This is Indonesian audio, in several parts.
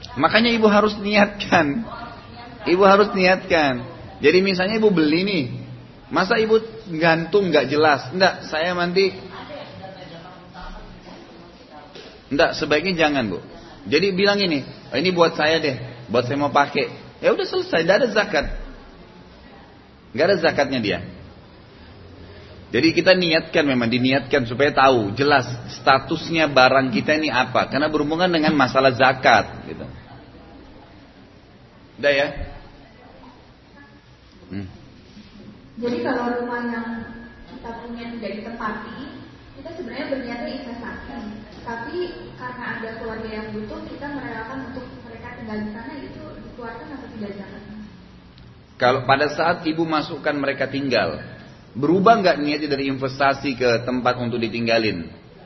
Makanya ibu harus niatkan. Ibu harus niatkan. Jadi misalnya ibu beli nih, masa ibu gantung nggak jelas? Enggak, saya nanti. Enggak, sebaiknya jangan bu. Jadi bilang ini, oh, ini buat saya deh, buat saya mau pakai. Ya udah selesai, tidak ada zakat, nggak ada zakatnya dia. Jadi kita niatkan, memang diniatkan supaya tahu jelas statusnya barang kita ini apa, karena berhubungan dengan masalah zakat, gitu. Udah ya. Jadi kalau rumah yang kita punya tidak ditempati, kita sebenarnya berniatnya investasi, tapi karena ada keluarga yang butuh, kita merelakan untuk mereka tinggal di sana, itu dikeluarkan atau tidak zakatnya? Kalau pada saat ibu masukkan mereka tinggal, berubah nggak niatnya dari investasi ke tempat untuk ditinggalin?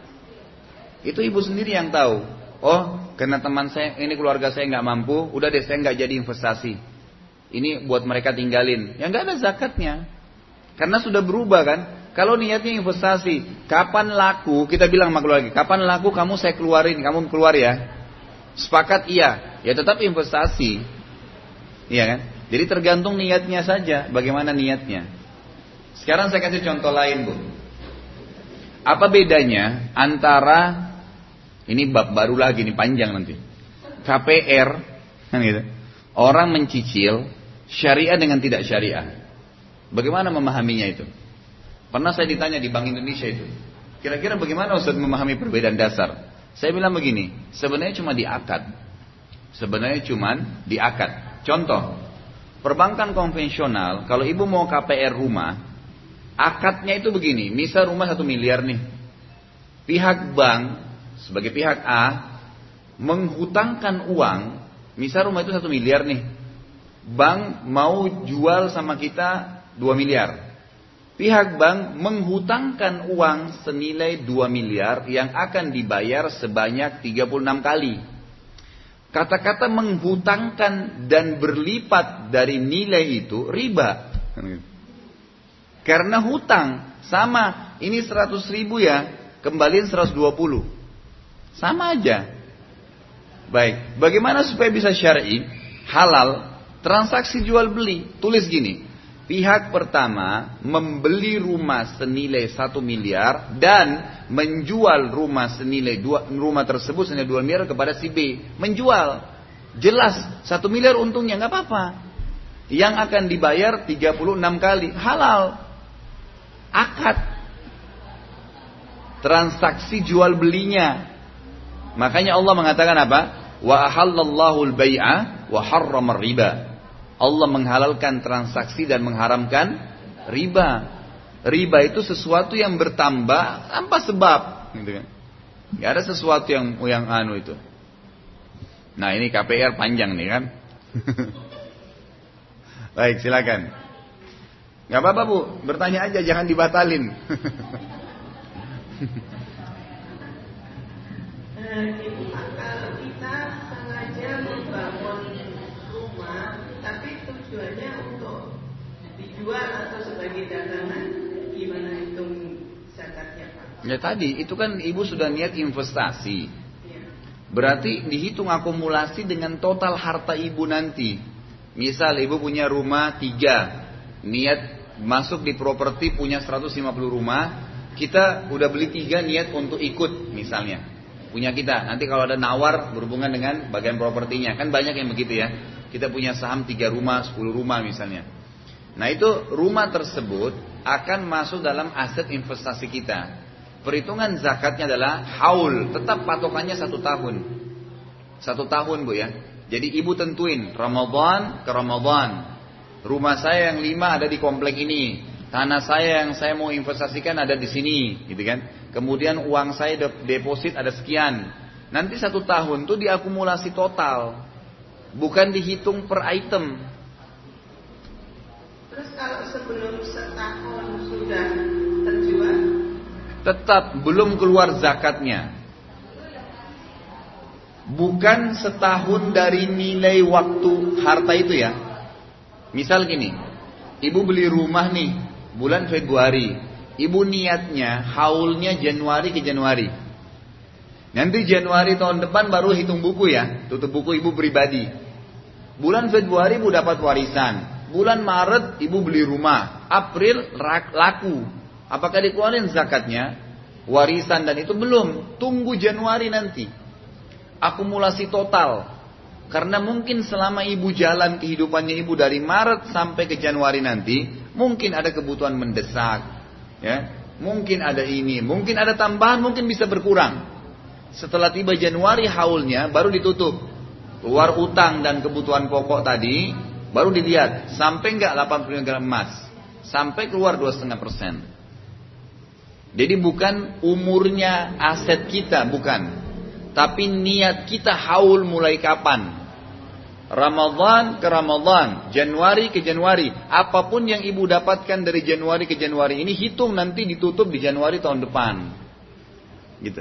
Itu ibu sendiri yang tahu. Oh, karena teman saya ini, keluarga saya nggak mampu, udah deh saya nggak jadi investasi. Ini buat mereka tinggalin. Ya nggak ada zakatnya, karena sudah berubah kan. Kalau niatnya investasi, kapan laku? Kita bilang sama keluarga, kapan laku kamu saya keluarin, kamu keluar ya. Sepakat iya, ya tetap investasi, iya kan? Jadi tergantung niatnya saja, bagaimana niatnya. Sekarang saya kasih contoh lain bu. Apa bedanya antara, ini bab baru lagi, ini panjang nanti. KPR, kan gitu. Orang mencicil syariah dengan tidak syariah. Bagaimana memahaminya itu? Pernah saya ditanya di Bank Indonesia itu, kira-kira bagaimana Ustaz memahami perbedaan dasar? Saya bilang begini, sebenarnya cuma di akad. Sebenarnya cuma di akad. Contoh, perbankan konvensional, kalau ibu mau KPR rumah, akadnya itu begini, misal rumah 1 miliar nih. Pihak bank, sebagai pihak A, menghutangkan uang, misal rumah itu 1 miliar nih. Bank mau jual sama kita 2 miliar. Pihak bank menghutangkan uang senilai 2 miliar yang akan dibayar sebanyak 36 kali. Kata-kata menghutangkan dan berlipat dari nilai itu riba. Karena hutang sama, ini 100 ribu ya, kembaliin 120. Sama aja. Baik, bagaimana supaya bisa syar'i, halal, transaksi jual beli? Tulis gini. Pihak pertama membeli rumah senilai 1 miliar dan menjual rumah tersebut senilai 2 miliar kepada si B. Menjual. Jelas 1 miliar untungnya, nggak apa-apa. Yang akan dibayar 36 kali. Halal. Akad. Transaksi jual belinya. Makanya Allah mengatakan apa? Wa ahallallahu al-bai'a wa harrama riba. Allah menghalalkan transaksi dan mengharamkan riba. Riba itu sesuatu yang bertambah tanpa sebab, gitu kan? Gak ada sesuatu yang anu itu. Nah ini KPR panjang nih kan. Baik, silakan. Gak apa-apa bu, bertanya aja, jangan dibatalin. Ini kalau kita sengaja membangun rumah, tapi tujuannya untuk dijual atau sebagai dagangan, gimana hitung zakatnya Pak? Ya tadi, itu kan ibu sudah niat investasi. Ya. Berarti dihitung akumulasi dengan total harta ibu nanti. Misal ibu punya rumah 3, niat masuk di properti punya 150 rumah, kita udah beli 3 niat untuk ikut misalnya. Punya kita, nanti kalau ada nawar berhubungan dengan bagian propertinya, kan banyak yang begitu ya. Kita punya saham 3 rumah, 10 rumah misalnya. Nah itu rumah tersebut akan masuk dalam aset investasi kita. Perhitungan zakatnya adalah haul, tetap patokannya 1 tahun. 1 tahun bu ya. Jadi ibu tentuin Ramadan ke Ramadan. Rumah saya yang 5 ada di komplek ini. Tanah saya yang saya mau investasikan ada di sini, gitu kan. Kemudian uang saya deposit ada sekian. Nanti 1 tahun tuh diakumulasi total, bukan dihitung per item. Terus kalau sebelum setahun sudah terjual, tetap belum keluar zakatnya. Bukan setahun dari nilai waktu harta itu ya. Misal gini, ibu beli rumah nih bulan Februari, ibu niatnya haulnya Januari ke Januari. Nanti Januari tahun depan baru hitung buku ya, tutup buku ibu pribadi. Bulan Februari ibu dapat warisan, bulan Maret ibu beli rumah, April laku. Apakah dikeluarin zakatnya? Warisan dan itu belum, tunggu Januari nanti. Akumulasi total. Karena mungkin selama ibu jalan kehidupannya ibu dari Maret sampai ke Januari nanti, mungkin ada kebutuhan mendesak, ya, mungkin ada ini, mungkin ada tambahan, mungkin bisa berkurang. Setelah tiba Januari haulnya baru ditutup, keluar utang dan kebutuhan pokok tadi, baru dilihat sampai enggak 80 gram emas, sampai keluar 2,5%. Jadi bukan umurnya aset kita, bukan. Tapi niat kita haul mulai kapan? Ramadan ke Ramadan, Januari ke Januari. Apapun yang ibu dapatkan dari Januari ke Januari ini, hitung nanti ditutup di Januari tahun depan. Gitu.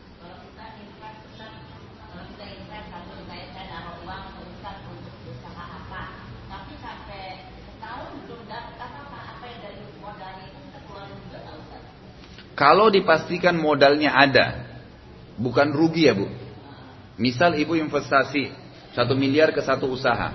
Kalau dipastikan modalnya ada, bukan rugi ya Bu. Misal ibu investasi 1 miliar ke satu usaha.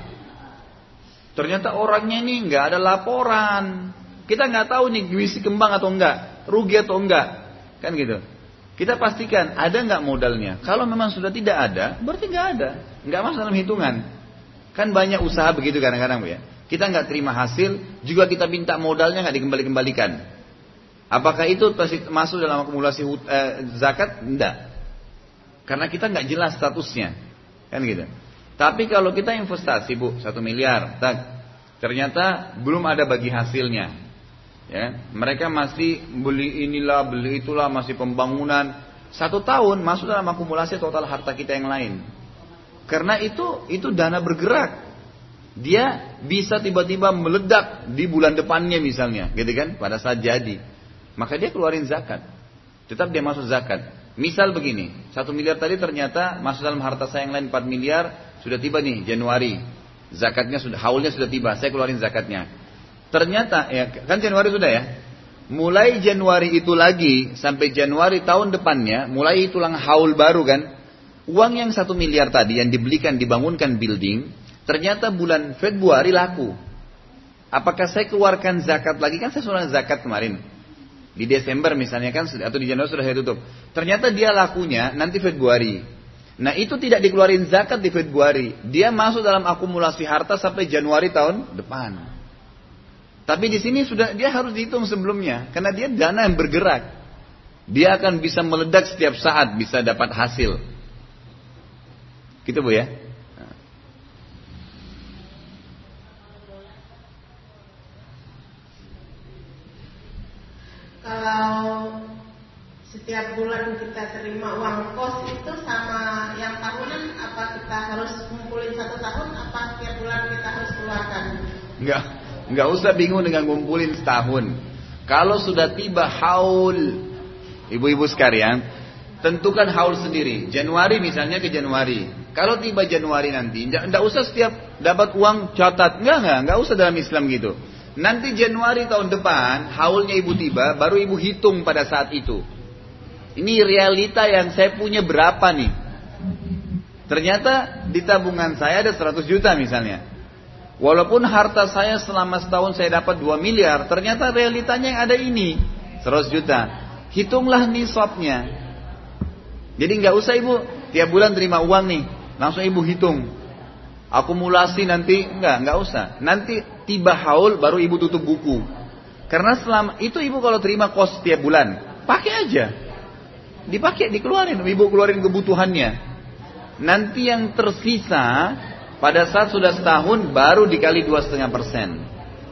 Ternyata orangnya ini nggak ada laporan. Kita nggak tahu nih bisa kembang atau enggak, rugi atau enggak, kan gitu. Kita pastikan ada nggak modalnya. Kalau memang sudah tidak ada, berarti nggak ada, nggak masuk dalam hitungan. Kan banyak usaha begitu kadang-kadang Bu ya. Kita nggak terima hasil, juga kita minta modalnya nggak dikembalikan. Apakah itu masuk dalam akumulasi zakat? Enggak. Karena kita nggak jelas statusnya, kan gitu. Tapi kalau kita investasi Bu, 1 miliar, ternyata belum ada bagi hasilnya, ya, mereka masih beli inilah, beli itulah, masih pembangunan. 1 tahun masuk dalam akumulasi total harta kita yang lain. Karena itu dana bergerak, dia bisa tiba-tiba meledak di bulan depannya misalnya, gitu kan? Pada saat jadi. Maka dia keluarin zakat. Tetap dia masuk zakat. Misal begini, 1 miliar tadi ternyata masuk dalam harta saya yang lain 4 miliar, sudah tiba nih Januari. Zakatnya sudah, haulnya sudah tiba, saya keluarin zakatnya. Ternyata, ya kan Januari sudah ya. Mulai Januari itu lagi, sampai Januari tahun depannya, mulai itulah haul baru kan. Uang yang 1 miliar tadi yang dibelikan, dibangunkan building, ternyata bulan Februari laku. Apakah saya keluarkan zakat lagi? Kan saya sudah zakat kemarin. Di Desember misalnya kan, atau di Januari sudah saya tutup. Ternyata dia lakunya nanti Februari. Nah itu tidak dikeluarin zakat di Februari. Dia masuk dalam akumulasi harta sampai Januari tahun depan. Tapi di sini sudah dia harus dihitung sebelumnya. Karena dia dana yang bergerak. Dia akan bisa meledak setiap saat, bisa dapat hasil. Gitu Bu ya. Kalau setiap bulan kita terima uang kos itu sama yang tahunan, apa kita harus kumpulin 1 tahun, apa setiap bulan kita harus keluarkan? Enggak usah bingung dengan ngumpulin setahun. Kalau sudah tiba haul, ibu-ibu sekalian, tentukan haul sendiri. Januari misalnya ke Januari. Kalau tiba Januari nanti, enggak usah setiap dapat uang catat. Enggak usah dalam Islam gitu. Nanti Januari tahun depan, haulnya ibu tiba, baru ibu hitung pada saat itu. Ini realita yang saya punya berapa nih. Ternyata di tabungan saya ada 100 juta misalnya. Walaupun harta saya selama setahun saya dapat 2 miliar, ternyata realitanya yang ada ini, 100 juta. Hitunglah nisabnya. Jadi nggak usah ibu tiap bulan terima uang nih, langsung ibu hitung. Akumulasi nanti enggak usah. Nanti tiba haul baru ibu tutup buku. Karena selama itu ibu kalau terima kos tiap bulan, pakai aja. Dipakai, dikeluarin, ibu keluarin kebutuhannya. Nanti yang tersisa pada saat sudah setahun baru dikali 2,5%.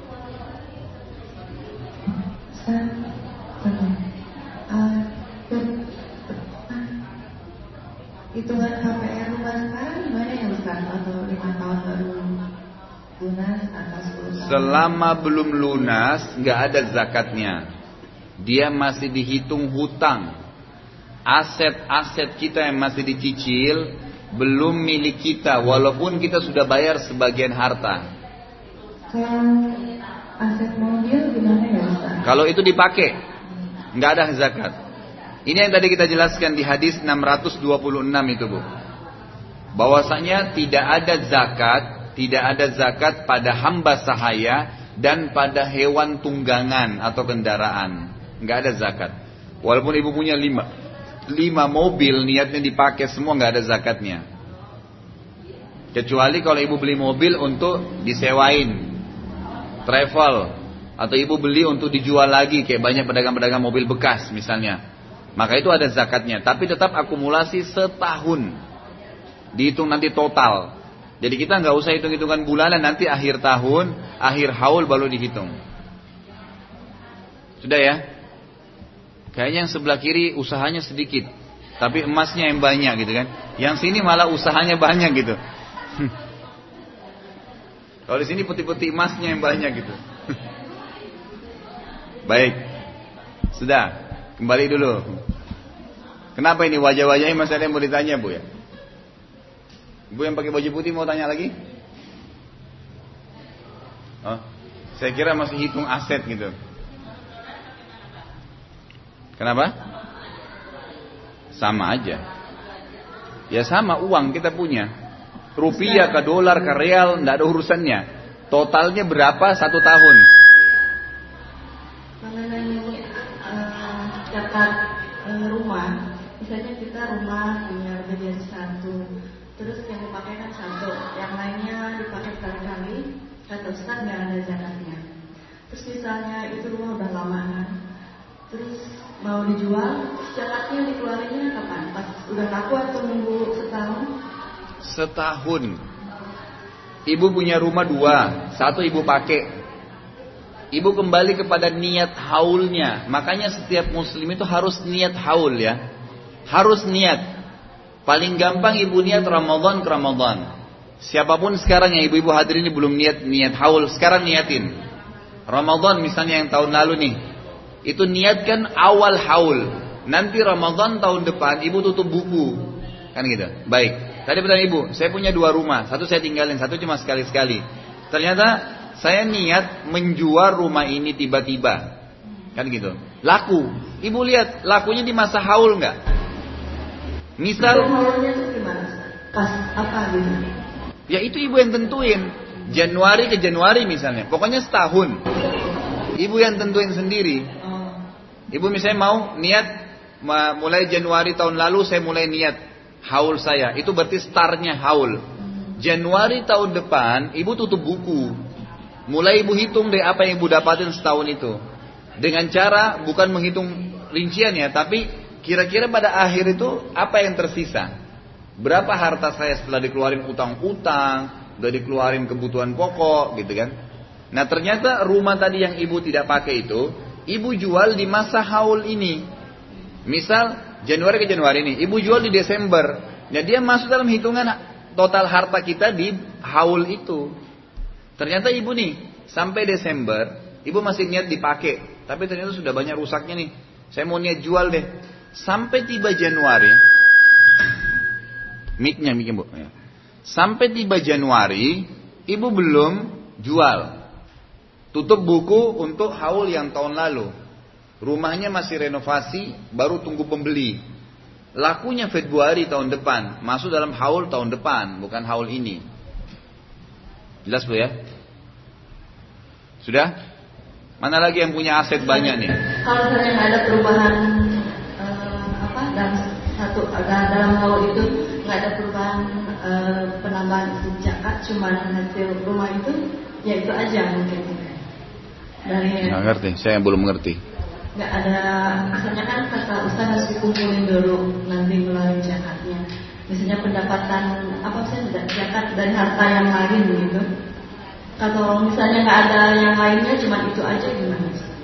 Hitungan KPR rumah sekarang gimana ya Ustaz? Atau 5 tahun baru lunas atau 10 tahun? Selama belum lunas nggak ada zakatnya. Dia masih dihitung hutang. Aset-aset kita yang masih dicicil belum milik kita, walaupun kita sudah bayar sebagian harta. Kalau aset mobil gimana ya Ustaz? Kalau itu dipakai, nggak ada zakat. Ini yang tadi kita jelaskan di hadis 626 itu, Bu. Bahwasanya tidak ada zakat pada hamba sahaya dan pada hewan tunggangan atau kendaraan. Nggak ada zakat. Walaupun ibu punya 5 mobil, niatnya dipakai semua, nggak ada zakatnya. Kecuali kalau ibu beli mobil untuk disewain, travel, atau ibu beli untuk dijual lagi, kayak banyak pedagang-pedagang mobil bekas misalnya, maka itu ada zakatnya. Tapi tetap akumulasi setahun, dihitung nanti total. Jadi kita nggak usah hitung-hitungan bulanan, nanti akhir tahun, akhir haul baru dihitung. Sudah ya? Kayaknya yang sebelah kiri usahanya sedikit, tapi emasnya yang banyak gitu kan. Yang sini malah usahanya banyak gitu. Kalau di sini putih-putih emasnya yang banyak gitu. Baik, sudah, kembali dulu. Kenapa ini wajah-wajahnya masih ada yang mau ditanya, Bu ya? Bu yang pakai baju putih mau tanya lagi? Oh, saya kira masih hitung aset gitu. Kenapa? Sama aja. Ya sama, uang kita punya. Rupiah ke dolar ke real, tidak ada urusannya. Totalnya berapa satu tahun? Mengenai zakat rumah, misalnya kita rumah punya lebih dari satu, terus yang dipakai kan satu, yang lainnya dipakai berkali-kali, kata Ustaz nggak ada zakatnya. Terus misalnya itu rumah udah lama kan, terus mau dijual, zakatnya dikeluarinnya kapan? Pas udah laku atau nunggu setahun? Setahun. Ibu punya rumah 2, satu ibu pakai. Ibu kembali kepada niat haulnya. Makanya setiap muslim itu harus niat haul ya. Harus niat. Paling gampang ibu niat Ramadan ke Ramadan. Siapapun sekarang yang ibu-ibu hadirin ini belum niat haul, sekarang niatin. Ramadan misalnya yang tahun lalu nih, itu niatkan awal haul. Nanti Ramadan tahun depan ibu tutup buku. Kan gitu. Baik. Tadi pertanyaan ibu, saya punya 2 rumah, satu saya tinggalin, satu cuma sekali-sekali. Ternyata saya niat menjual rumah ini tiba-tiba, kan gitu. Laku, ibu lihat lakunya di masa haul nggak? Misal, haulnya itu gimana? Pas apa gitu? Ya itu ibu yang tentuin, Januari ke Januari misalnya, pokoknya setahun. Ibu yang tentuin sendiri. Ibu misalnya mau niat mulai Januari tahun lalu saya mulai niat haul saya, itu berarti startnya haul. Januari tahun depan ibu tutup buku, mulai ibu hitung deh apa yang ibu dapatin setahun itu, dengan cara bukan menghitung rinciannya, tapi kira-kira pada akhir itu apa yang tersisa, berapa harta saya setelah dikeluarin utang-utang, udah dikeluarin kebutuhan pokok gitu kan. Nah ternyata rumah tadi yang ibu tidak pakai itu ibu jual di masa haul ini. Misal Januari ke Januari ini, ibu jual di Desember. Nah dia masuk dalam hitungan total harta kita di haul itu. Ternyata ibu nih, sampai Desember, ibu masih niat dipakai. Tapi ternyata sudah banyak rusaknya nih. Saya mau niat jual deh. Sampai tiba Januari, mic-nya Bu. Sampai tiba Januari, ibu belum jual. Tutup buku untuk haul yang tahun lalu. Rumahnya masih renovasi, baru tunggu pembeli. Lakunya Februari tahun depan, masuk dalam haul tahun depan, bukan haul ini. Jelas Bu ya? Sudah? Mana lagi yang punya aset banyak nih? Kalau misalnya nggak ada perubahan dalam haul itu nggak ada perubahan penambahan zakat, cuma hasil rumah itu, ya itu aja mungkin. Nggak ngerti, saya belum mengerti. Nggak ada, misalnya kan kata Ustaz harus dikumpulin dulu nanti ngeluarin zakatnya. Misalnya pendapatan zakat dari harta yang lain gitu. Kalau misalnya nggak ada yang lainnya, cuma itu aja gimana?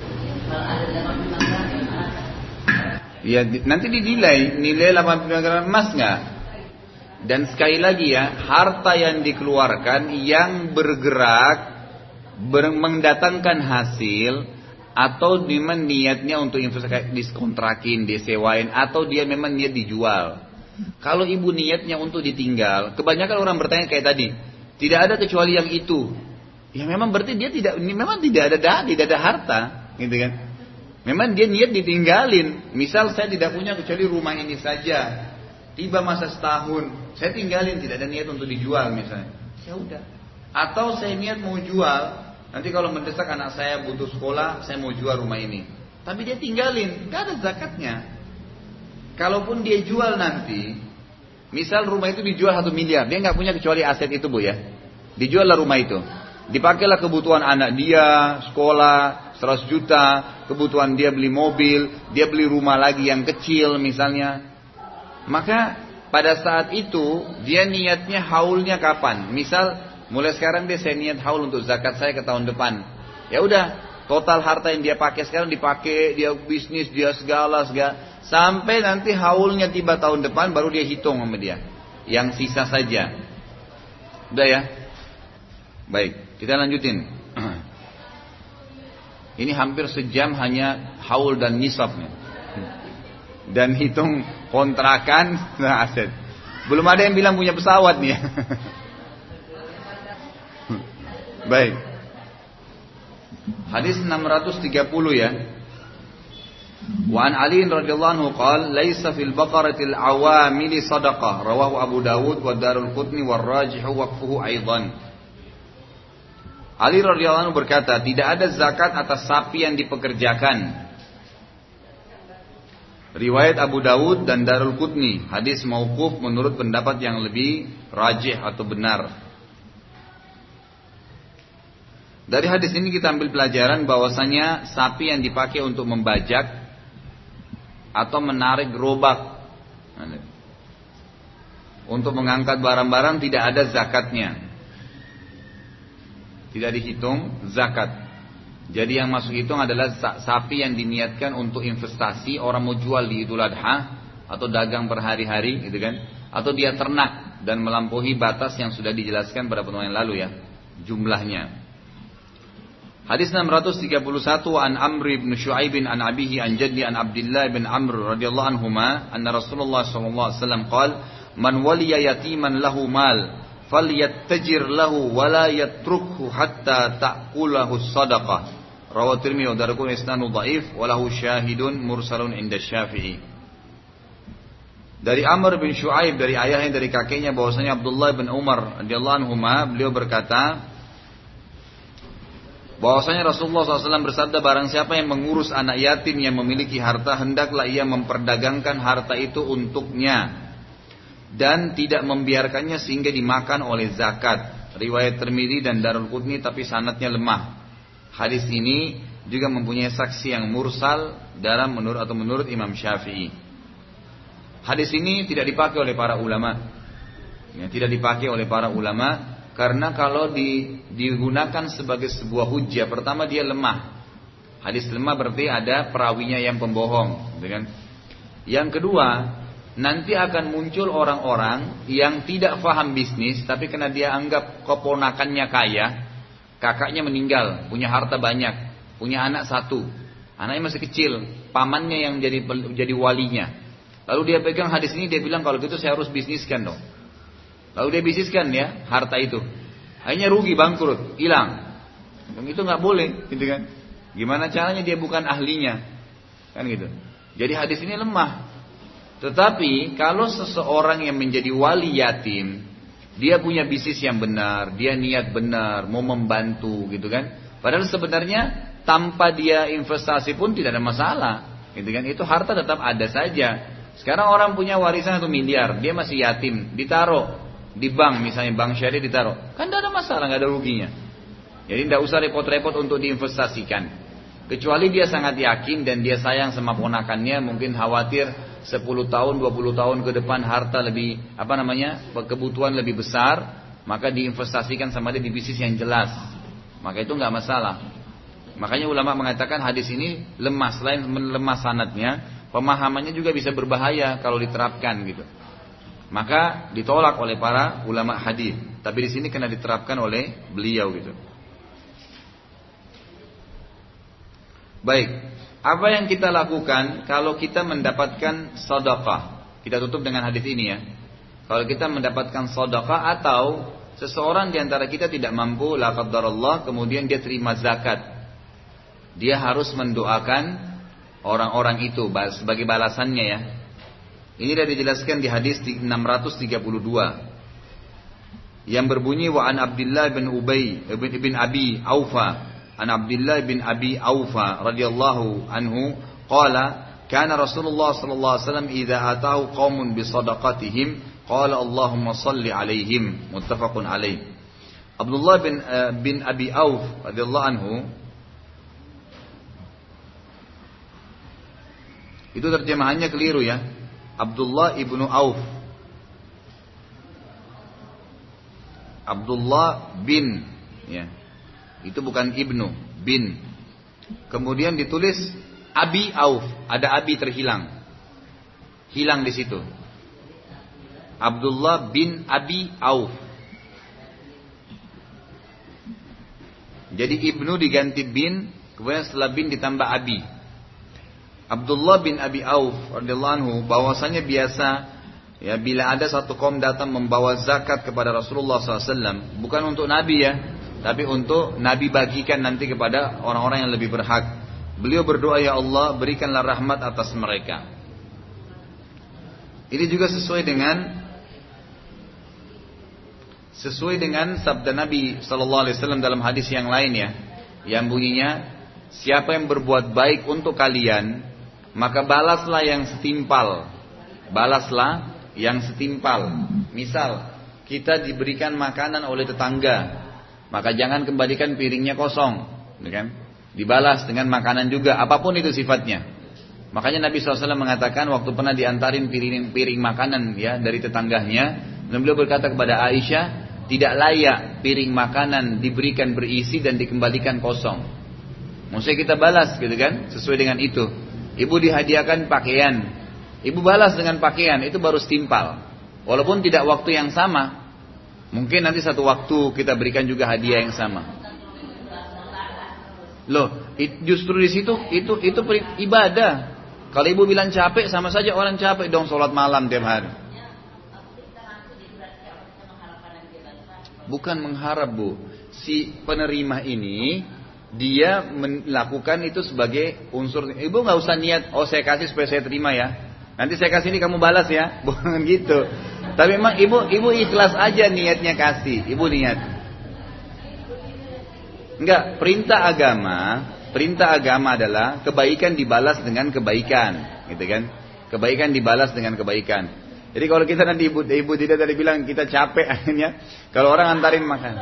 Ya nanti nilai 89 gram emas nggak? Dan sekali lagi ya, harta yang dikeluarkan yang bergerak mendatangkan hasil, atau memang niatnya untuk investasi, diskontrakin, disewain, atau dia memang niat dijual. Kalau ibu niatnya untuk ditinggal, kebanyakan orang bertanya kayak tadi, tidak ada kecuali yang itu. Ya memang berarti dia tidak ada harta, gitu kan? Memang dia niat ditinggalin. Misal saya tidak punya kecuali rumah ini saja. Tiba masa setahun, saya tinggalin, tidak ada niat untuk dijual misalnya. Ya udah. Atau saya niat mau jual, nanti kalau mendesak anak saya butuh sekolah, saya mau jual rumah ini. Tapi dia tinggalin, nggak ada zakatnya. Kalaupun dia jual nanti, misal rumah itu dijual 1 miliar, dia nggak punya kecuali aset itu Bu ya. Dijuallah rumah itu. Dipakailah kebutuhan anak dia, sekolah, 100 juta, kebutuhan dia beli mobil, dia beli rumah lagi yang kecil misalnya. Maka pada saat itu dia niatnya haulnya kapan? Misal mulai sekarang saya niat haul untuk zakat saya ke tahun depan. Ya udah, total harta yang dia pakai sekarang dipakai, dia bisnis, dia segala. Sampai nanti haulnya tiba tahun depan baru dia hitung sama dia. Yang sisa saja. Udah ya? Baik. Kita lanjutin. Ini hampir sejam hanya haul dan nisabnya. Dan hitung kontrakan aset. Belum ada yang bilang punya pesawat nih ya. Baik. Hadis 630 ya. Wa an Ali radhiyallahu anhu qala laisa fil baqaratil awamil sadaqah rawahu Abu Dawud wa Darul Qutni war rajihu waqfuhu aidan. Ali radhiyallahu anhu berkata, tidak ada zakat atas sapi yang dipekerjakan. Riwayat Abu Dawud dan Darul Qutni, hadis mauquf menurut pendapat yang lebih rajih atau benar. Dari hadis ini kita ambil pelajaran bahwasanya sapi yang dipakai untuk membajak atau menarik gerobak untuk mengangkat barang-barang tidak ada zakatnya. Tidak dihitung zakat. Jadi yang masuk hitung adalah sapi yang diniatkan untuk investasi, orang mau jual di Idul Adha atau dagang per hari-hari gitu kan, atau dia ternak dan melampaui batas yang sudah dijelaskan pada pertemuan yang lalu ya, jumlahnya. Hadis 631 an Amr bin Shu'aib an abihi an jaddi an Abdullah bin Amr radhiyallahu anhuma anna Rasulullah sallallahu alaihi wasallam qala man waliya yatiman lahu mal falyattajir lahu wala yatrukhu hatta ta'kulahu sadaqah. Rawahu Tirmidzi wa Daraqutni isnaduhu dhaif wa lahu syahidun mursalun inda Syafi'i. Dari Amr bin Shu'aib dari ayahnya dari kakeknya bahwasanya Abdullah bin Umar radhiyallahu anhuma beliau berkata bahwasanya Rasulullah SAW bersabda barang siapa yang mengurus anak yatim yang memiliki harta hendaklah ia memperdagangkan harta itu untuknya dan tidak membiarkannya sehingga dimakan oleh zakat. Riwayat Tirmidzi dan Darul Qutni tapi sanadnya lemah. Hadis ini juga mempunyai saksi yang mursal menurut Imam Syafi'i. Hadis ini tidak dipakai oleh para ulama. Ya, tidak dipakai oleh para ulama karena kalau digunakan sebagai sebuah hujjah, pertama dia lemah. Hadis lemah berarti ada perawinya yang pembohong, gitu kan? Yang kedua, nanti akan muncul orang-orang yang tidak paham bisnis, tapi karena dia anggap keponakannya kaya, kakaknya meninggal, punya harta banyak, punya anak 1, anaknya masih kecil, pamannya yang jadi walinya. Lalu dia pegang hadis ini, dia bilang kalau gitu saya harus bisniskan dong. Lalu dia bisniskan ya harta itu, akhirnya rugi, bangkrut, hilang. Itu nggak boleh, gitu kan? Gimana caranya dia bukan ahlinya, kan gitu. Jadi hadis ini lemah. Tetapi kalau seseorang yang menjadi wali yatim, dia punya bisnis yang benar, dia niat benar, mau membantu gitu kan. Padahal sebenarnya tanpa dia investasi pun tidak ada masalah, gitu kan. Itu harta tetap ada saja. Sekarang orang punya warisan 1 miliar, dia masih yatim, ditaruh di bank misalnya, bank syariah ditaruh, kan tidak ada masalah, nggak ada ruginya. Jadi tidak usah repot-repot untuk diinvestasikan. Kecuali dia sangat yakin dan dia sayang sama ponakannya, mungkin khawatir 10 tahun, 20 tahun ke depan harta lebih, kebutuhan lebih besar, maka diinvestasikan sama dia di bisnis yang jelas. Maka itu nggak masalah. Makanya ulama mengatakan hadis ini lemah, selain lemah sanadnya, pemahamannya juga bisa berbahaya kalau diterapkan gitu. Maka ditolak oleh para ulama hadis. Tapi di sini kena diterapkan oleh beliau gitu. Baik, apa yang kita lakukan kalau kita mendapatkan sedekah? Kita tutup dengan hadis ini ya. Kalau kita mendapatkan sedekah atau seseorang di antara kita tidak mampu, la qaddarallah, kemudian dia terima zakat. Dia harus mendoakan orang-orang itu sebagai balasannya ya. Ini sudah dijelaskan di hadis 632 yang berbunyi wa an Abdullah bin Ubay bin Abi Aufa an Abdullah bin Abi Aufa radhiyallahu anhu qala kana Rasulullah sallallahu alaihi wasallam idza atahu qaumun bi sadaqatihim qala Allahumma shalli alaihim muttafaqun alaih. Abdullah bin Abi Auf radhiyallahu anhu itu terjemahannya keliru ya. Abdullah ibnu Auf. Abdullah bin ya. Itu bukan ibnu, bin. Kemudian ditulis Abi Auf, ada Abi terhilang. Hilang di situ. Abdullah bin Abi Auf. Jadi ibnu diganti bin, kemudian setelah bin ditambah Abi. Abdullah bin Abi Auf radhiyallahu anhu bahwasanya biasa ya bila ada satu kaum datang membawa zakat kepada Rasulullah SAW, bukan untuk Nabi ya, tapi untuk Nabi bagikan nanti kepada orang-orang yang lebih berhak. Beliau berdoa, ya Allah berikanlah rahmat atas mereka. Ini juga sesuai dengan sabda Nabi SAW dalam hadis yang lain ya, yang bunyinya siapa yang berbuat baik untuk kalian maka balaslah yang setimpal. Balaslah yang setimpal. Misal kita diberikan makanan oleh tetangga, maka jangan kembalikan piringnya kosong, kan? Dibalas dengan makanan juga, apapun itu sifatnya. Makanya Nabi SAW mengatakan waktu pernah diantarin piring makanan ya dari tetangganya, dan beliau berkata kepada Aisyah, tidak layak piring makanan diberikan berisi dan dikembalikan kosong. Maksudnya kita balas gitu kan, sesuai dengan itu. Ibu dihadiahkan pakaian, ibu balas dengan pakaian, itu baru setimpal. Walaupun tidak waktu yang sama, mungkin nanti satu waktu kita berikan juga hadiah yang sama. Loh, justru di situ itu ibadah. Kalau ibu bilang capek, sama saja orang capek dong sholat malam tiap hari. Bukan mengharap bu, si penerima ini dia melakukan itu sebagai unsur. Ibu nggak usah niat, oh saya kasih supaya saya terima ya. Nanti saya kasih ini kamu balas ya, bukan gitu. Tapi memang ibu ikhlas aja niatnya kasih, ibu niat. Enggak, perintah agama adalah kebaikan dibalas dengan kebaikan, gitu kan? Kebaikan dibalas dengan kebaikan. Jadi kalau kita nanti ibu tidak tadi bilang kita capek akhirnya, kalau orang antarin makan.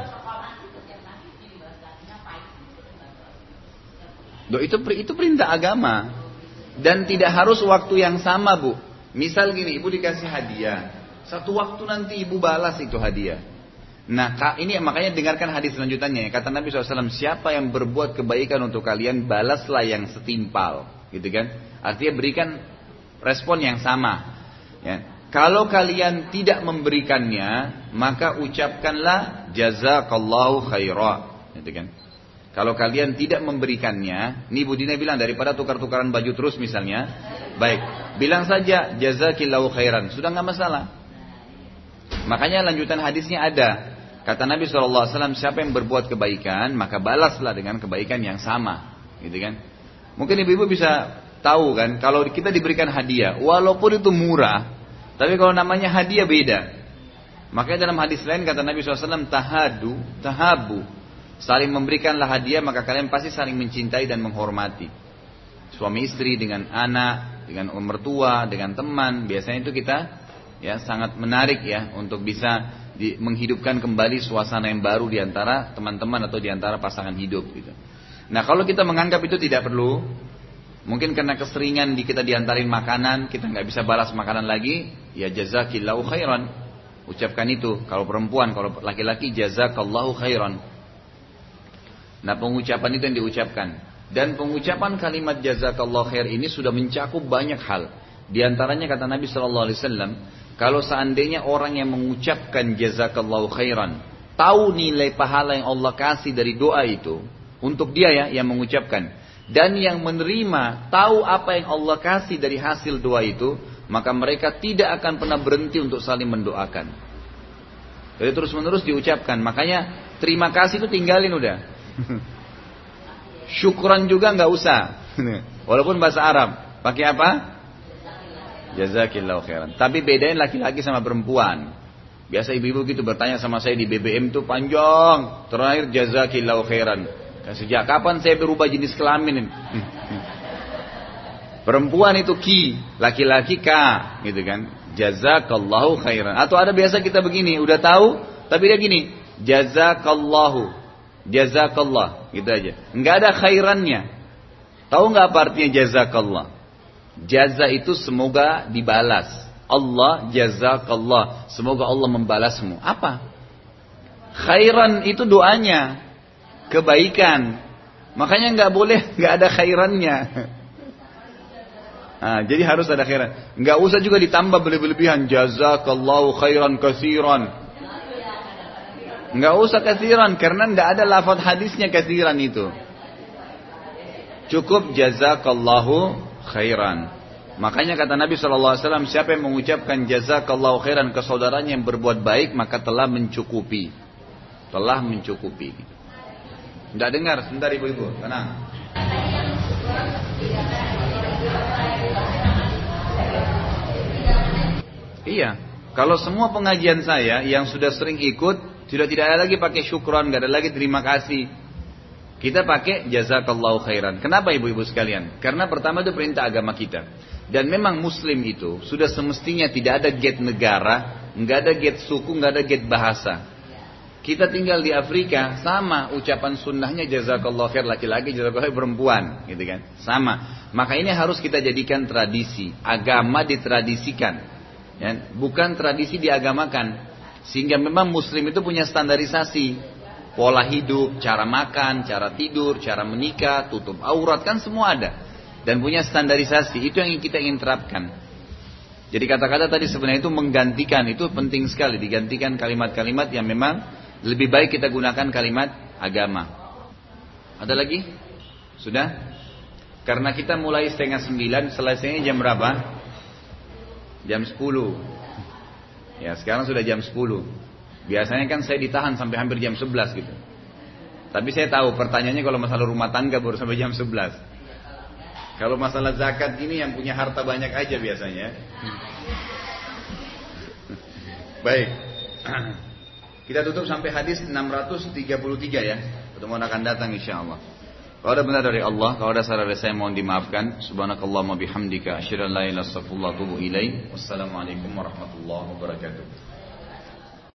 Loh, itu perintah agama dan tidak harus waktu yang sama bu. Misal gini, ibu dikasih hadiah, satu waktu nanti ibu balas itu hadiah. Nah ini makanya dengarkan hadis selanjutnya. Kata Nabi SAW, siapa yang berbuat kebaikan untuk kalian balaslah yang setimpal, gitu kan? Artinya berikan respon yang sama. Ya. Kalau kalian tidak memberikannya, maka ucapkanlah jazakallahu khaira, gitu kan? Kalau kalian tidak memberikannya, ini Bu Dina bilang daripada tukar-tukaran baju terus misalnya, baik, bilang saja jazakillahu khairan, sudah nggak masalah. Makanya lanjutan hadisnya ada, kata Nabi SAW, siapa yang berbuat kebaikan, maka balaslah dengan kebaikan yang sama, gitu kan? Mungkin ibu-ibu bisa tahu kan, kalau kita diberikan hadiah, walaupun itu murah, tapi kalau namanya hadiah beda. Makanya dalam hadis lain kata Nabi SAW, tahabu. Saling memberikanlah hadiah, maka kalian pasti saling mencintai dan menghormati. Suami istri dengan anak, dengan mertua, dengan teman, biasanya itu kita ya sangat menarik ya untuk bisa menghidupkan kembali suasana yang baru di antara teman-teman atau di antara pasangan hidup gitu. Nah, kalau kita menganggap itu tidak perlu, mungkin karena keseringan kita diantarin makanan, kita nggak bisa balas makanan lagi, ya jazakillahu khairan. Ucapkan itu. Kalau perempuan, kalau laki-laki jazakallahu khairan. Nah, pengucapan itu yang diucapkan. Dan pengucapan kalimat jazakallahu khair ini sudah mencakup banyak hal. Di antaranya kata Nabi SAW, kalau seandainya orang yang mengucapkan jazakallahu khairan tahu nilai pahala yang Allah kasih dari doa itu, untuk dia ya yang mengucapkan, dan yang menerima tahu apa yang Allah kasih dari hasil doa itu, maka mereka tidak akan pernah berhenti untuk saling mendoakan. Jadi terus menerus diucapkan. Makanya terima kasih itu tinggalin udah. Syukran juga nggak usah. Walaupun bahasa Arab. Pakai apa? Jazakillahu khairan. Tapi bedain laki-laki sama perempuan. Biasa ibu-ibu gitu bertanya sama saya di BBM tuh panjang. Terakhir jazakillahu khairan. Sejak kapan saya berubah jenis kelamin? Perempuan itu ki, laki-laki ka, gitu kan? Jazakallahu khairan. Atau ada biasa kita begini, udah tahu, tapi dia gini, jazakallahu, jazakallah, gitu aja. Enggak ada khairannya. Tahu nggak apa artinya jazakallah? Jaza itu semoga dibalas. Allah jazakallah, semoga Allah membalasmu. Apa? Khairan itu doanya, kebaikan. Makanya nggak boleh nggak ada khairannya. Nah, jadi harus ada khairan. Nggak usah juga ditambah berlebihan. Jazakallahu khairan katsiran. Nggak usah katsiran karena nggak ada lafaz hadisnya katsiran itu. Cukup jazakallahu khairan. Makanya kata Nabi SAW, siapa yang mengucapkan jazakallahu khairan ke saudaranya yang berbuat baik, maka telah mencukupi. Telah mencukupi. Tidak dengar, sebentar ibu-ibu, tenang. Iya, kalau semua pengajian saya yang sudah sering ikut, sudah tidak ada lagi pakai syukron, tidak ada lagi terima kasih. Kita pakai jazakallahu khairan. Kenapa ibu-ibu sekalian? Karena pertama itu perintah agama kita. Dan memang muslim itu sudah semestinya tidak ada gate negara, nggak ada gate suku, nggak ada gate bahasa. Kita tinggal di Afrika, sama ucapan sunnahnya jazakallahu khair laki-laki, jazakallahu khair perempuan, gitu kan? Sama. Maka ini harus kita jadikan tradisi. Agama ditradisikan, ya? Bukan tradisi diagamakan. Sehingga memang muslim itu punya standarisasi. Pola hidup, cara makan, cara tidur, cara menikah, tutup aurat, kan semua ada. Dan punya standarisasi, itu yang kita ingin terapkan. Jadi kata-kata tadi sebenarnya itu menggantikan, itu penting sekali. Digantikan kalimat-kalimat yang memang lebih baik kita gunakan kalimat agama. Ada lagi? Sudah? Karena kita mulai 8:30, selesainya jam berapa? Jam 10. Ya sekarang sudah jam 10. Biasanya kan saya ditahan sampai hampir jam 11 gitu. Tapi saya tahu pertanyaannya kalau masalah rumah tangga baru sampai jam 11. Kalau masalah zakat ini yang punya harta banyak aja biasanya. Baik. Kita tutup sampai hadis 633 ya. Pertemuan akan datang insyaallah. Kalau ada benar dari Allah, kalau ada salah dari saya mohon dimaafkan. Subhanakallahumma bihamdika asyhadu an la ilaha illa anta astaghfiruka wa atubu ilaik. Wassalamualaikum warahmatullahi wabarakatuh.